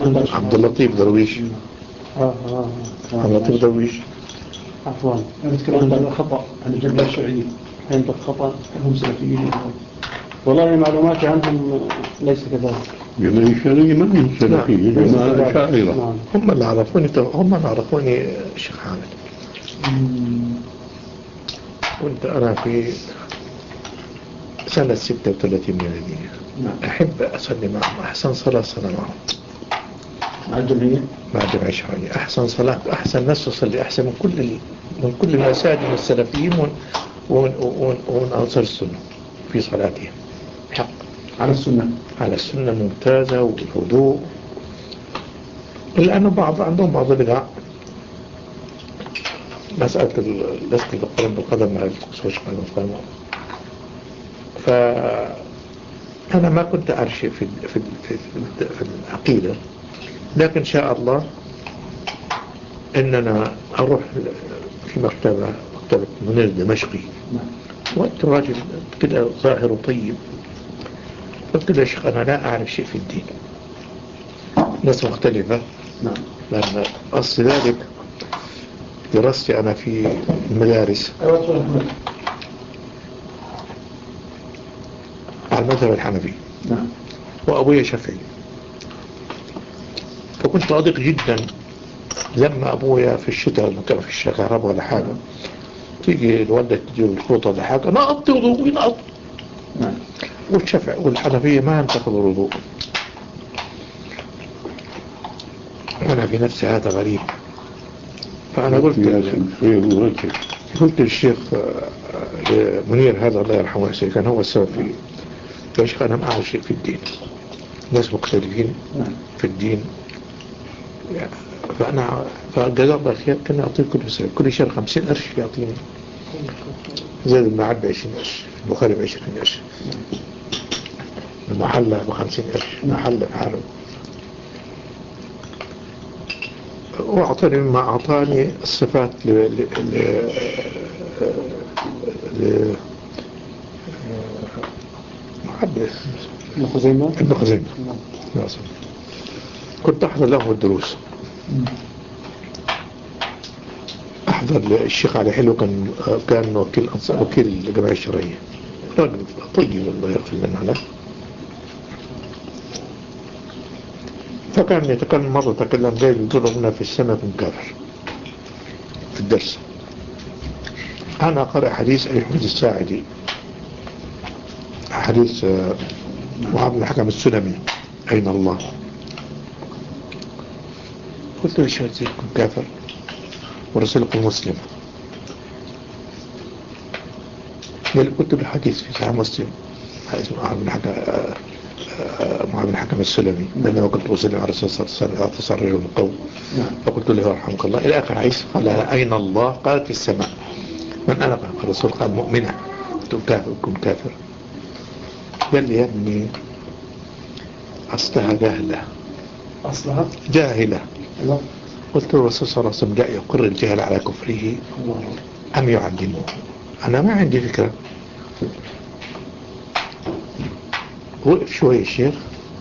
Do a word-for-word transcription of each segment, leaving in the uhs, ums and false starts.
عبد اللطيف درويش. اه اه عبد اللطيف درويش. عفوا انا اتكلم عن خطا عن الجماعه الشيوعيه، عندك خطا هم سلفيين. والله معلوماتي عنهم ليس كذلك. جماعة الشيوعية ما هم سلفيين، جماعة شاعرة. هم اللي عرفوني هم اللي عرفوني الشيخ حامد. كنت أنا في سنة ستة وثلاثين ميلادية أحب أصلي معهم أحسن صلاة صلاة معهم مع الجمعية مع الجمعية الشيوعية. أحسن صلاة أحسن ناس تصلي أحسن من كل من كل المساجد السلفيين ومن أنصار السنة في صلاتهم حق على السنة على السنة ممتازة والهدوء. لأنه بعض عندهم بعض البدع مسألة لسك القرن بالقدم مع القصوش مع القدم. فأنا ما كنت أعرف شيء في في في في العقيدة، لكن إن شاء الله إننا أروح في مكتبة مكتبة منير دمشقي، وقت راجل كده ظاهر وطيب، قلت له يا شيخ أنا لا أعرف شيء في الدين، ناس مختلفة. نعم. لأن أصل ذلك دراستي أنا في المدارس على المذهب الحنفي. نعم. وأبويا شافعي، فكنت صادق جدا لما أبويا في الشتاء لما كان في الشغارب ولا حاجة تيجي الوالدة تجيب الخوطة ولا حاجة نقضي وضوء ينقض. نعم. والشافعي والحنفية ما ينتقض الوضوء. أنا في نفسي هذا غريب، فأنا قلت قلت للشيخ منير هذا الله يرحمه كان هو السبب في يا شيخ أنا ما أعرف شيء في الدين، ناس مختلفين في الدين، فأنا فجزا الله خير كان يعطيه كل سنة كل شهر خمسين قرش يعطيني، زاد المعاد بعشرين قرش، البخاري بعشرين قرش، المحلة بخمسين قرش، المحلة بحاله. وأعطاني مما أعطاني الصفات ل ل ل محدث ابن خزيمة ابن خزيمة كنت أحضر له الدروس. أحضر الشيخ علي حلو كان كان وكيل وكيل الجمعية الشرعية، راجل طيب الله يغفر لنا له. فكان يتكلم مرة تكلم زي يقولون في السماء من كافر في الدرس. أنا قرأ حديث أبي حميد الساعدي، حديث معاذ بن الحكم السلمي أين الله. قلت له شهد زيكم كافر ورسولكم مسلم. قلت له حديث في صحيح مسلم حديث معاذ بن الحكم معاذ بن الحكم السلمي لأنه كنت أسلم على رسول الله صلى الله عليه وسلم رجل من قوم. فقلت له رحمك الله إلى آخر حديث. قال أين الله؟ قالت في السماء. من أنا؟ قال الرسول قال مؤمنة. قلت كافر كم كافر. قال لي يا ابني أصلها جاهلة. أصلها جاهلة. الله. قلت له الرسول صلى الله عليه وسلم جاء يقر الجهل على كفره أم يعلمه؟ أنا ما عندي فكرة. وقف شوية الشيخ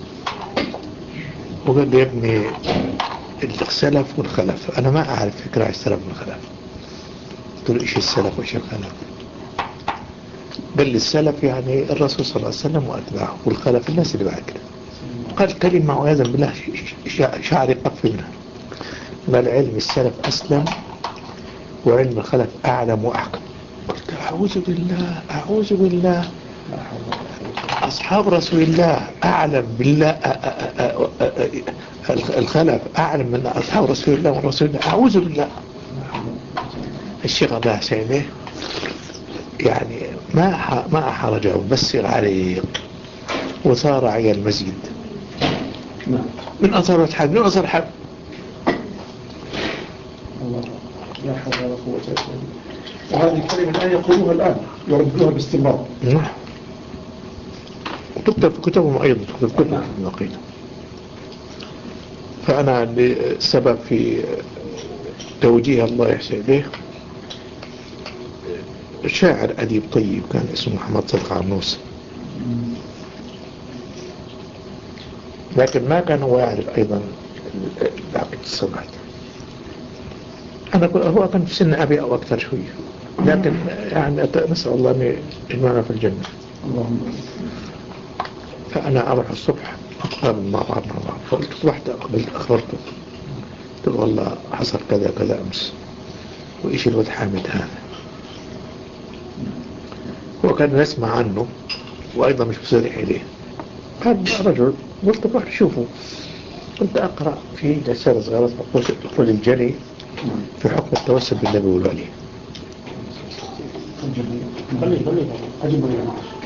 وقال لي يا ابني السلف والخلف أنا ما أعرف فكرة عن السلف والخلف. قلت له إيش السلف وإيش الخلف؟ قال لي السلف يعني الرسول صلى الله عليه وسلم وأتباعه، والخلف الناس اللي بعد كده. قال كلمة وعياذا بالله شعري قف منها. قال علم السلف أسلم وعلم الخلف أعلم وأحكم. قلت أعوذ بالله أعوذ بالله، أصحاب رسول الله أعلم بالله الخلف أعلم من أصحاب رسول الله ورسول الله، أعوذ بالله. الشيخ الله سيده يعني ما ما أحرجه بسر عليه وصار على المسجد من أثر الحب من أثر الحب. الله لا حول ولا قوة إلا بالله. وهذه الكلمة الآن يقولوها الآن يردوها باستمرار. نعم. وتكتب في كتبهم أيضا، تكتب في كتب العقيدة. فأنا السبب في توجيه الله يحسن إليه شاعر أديب طيب كان اسمه محمد صدق عرنوس، لكن ما كان هو يعرف أيضا بعقيدة الصلاة. أنا هو كان في سن أبي أو أكثر شوية، لكن يعني نسأل الله أن يجمعنا في الجنة. اللهم. فأنا أروح الصبح أقرأ مع بعضنا مع فقلت صبحت أقبلت أخبرته، قلت والله حصل كذا كذا أمس، وإيش الواد حامد هذا. هو كان يسمع عنه وأيضا مش بصريح إليه. كان رجل، قلت بروح شوفه. كنت أقرأ في رسالة صغيرة تقول الجري في حكم التوسل بالنبي والولي. خليه خليه عجبني.